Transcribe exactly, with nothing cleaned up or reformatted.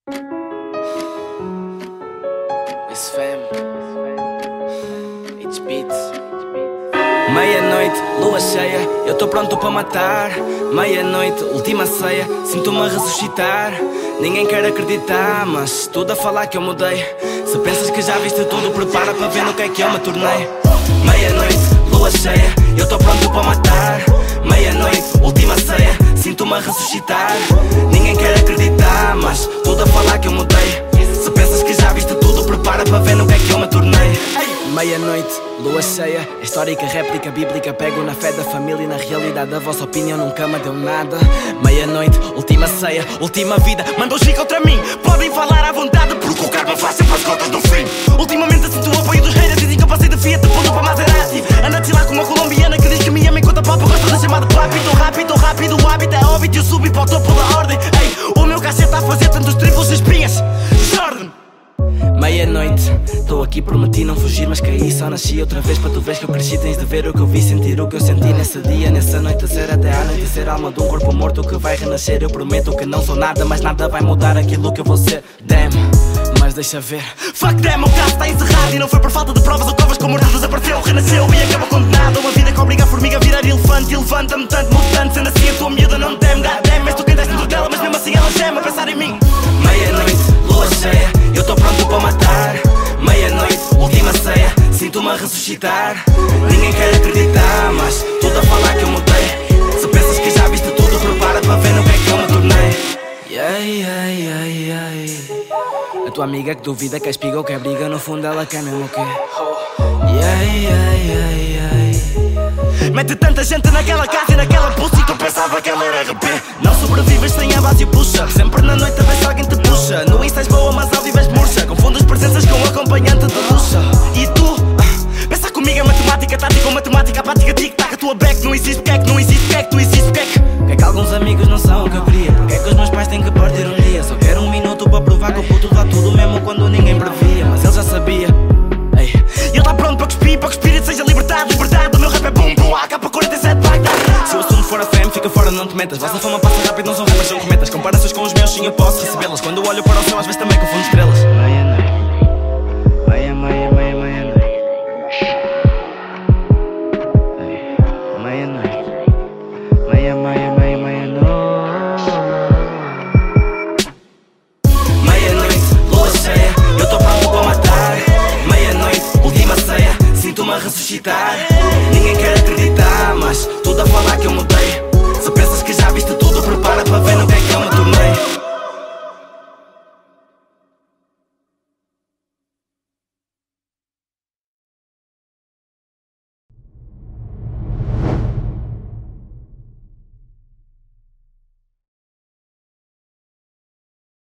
It's fam. It's beats. Meia-noite, lua cheia, eu tô pronto para matar. Meia-noite, última ceia, sinto-me a ressuscitar. Ninguém quer acreditar, mas tudo a falar que eu mudei. Se pensas que já viste tudo, prepara para ver no que é que eu me tornei. Meia-noite, lua cheia, eu tô pronto para matar. Meia-noite, última ceia, sinto-me a ressuscitar. Ninguém quer acreditar, mas tudo a falar que eu mudei. Se pensas que já viste tudo, prepara para ver no que é que eu me tornei. Meia-noite, lua cheia, a histórica réplica bíblica. Pego na fé da família e na realidade. A vossa opinião nunca me deu nada. Meia-noite, última ceia, última vida. Mandam os contra mim, podem falar à vontade, porque o karma faz sempre as contas do fim. Ultimamente sinto o apoio dos haters, dizem que eu passei de Fiat ponto para Maserati. Anda a desfilar com uma colombiana que diz que me ama enquanto a papo gosta da chamada papi. Tô rápido, tô rápido, o hábito é óbito e eu subi para o topo da ordem. Ei, o meu cachê está a fazer tantos triplos e espinhas. Jordan. Meia-noite, estou aqui, prometi não fugir, mas caí, só nasci outra vez. Para tu veres que eu cresci, tens de ver o que eu vi, sentir o que eu senti nesse dia, nessa noite, ser até à noite, ser alma de um corpo morto que vai renascer. Eu prometo que não sou nada, mas nada vai mudar aquilo que eu vou ser. Damn, mas deixa ver. Fuck damn, o caso está encerrado e não foi por falta de provas ou covas com morto desapareceu, renasceu e acaba condenado. Uma vida que obriga a formiga a virar elefante e levanta-me tanto, mutante. Sendo assim a tua miúda não teme, goddamn, és tu quem deste dentro dela, mas mesmo assim ela gema a pensar em mim. Meia-noite, lua cheia, eu tô pronto para matar. Meia-noite, última ceia, sinto-me a ressuscitar. Ninguém quer acreditar, mas tudo a falar que eu mudei. Se pensas que já viste tudo, prepara para ver no que é que eu me tornei. Yeah, yeah, yeah, yeah. A tua amiga que duvida, que espiga ou que briga, no fundo ela quer mesmo o quê? Yeah, yeah, yeah, yeah. Mete tanta gente naquela casa e naquela pulsa e tu pensava que ela era R P. Não sobrevives sem a base e puxa. Sempre na noite a ver se alguém te puxa. No Insta és boa mas ao vivo és murcha. Confundes presenças com acompanhante de luxa. E tu, ah, pensa comigo é matemática, tática ou matemática, apática, tic-tac. A tua back não existe, porque é que não existe, porque é que tu existes, porque é que Porque é que alguns amigos não são o que eu queria. Porque é que os meus pais têm que partir um dia. Só quero um minuto para provar que o puto dá tudo mesmo quando ninguém previa. Mas ele já sabia. Ei, ele está pronto para cuspir, para que o espírito seja libertado. Liberdade, o meu rap é bum bum, A K quarenta e sete Bagdad. Se o assunto for a fame, fica fora, não te metas. Vossa fama passa rápido, não são rappers, são cometas. Comparações com os meus, sim, eu posso recebê-las. Quando olho para o céu, às vezes também confundo estrelas. Meia-noite, meia, meia, meia, meia-noite. Meia-noite, meia, meia, meia, meia-noite. Meia-noite, lua cheia, eu tô pronto para matar. Meia-noite, última ceia, sinto-me a ressuscitar. Ninguém quer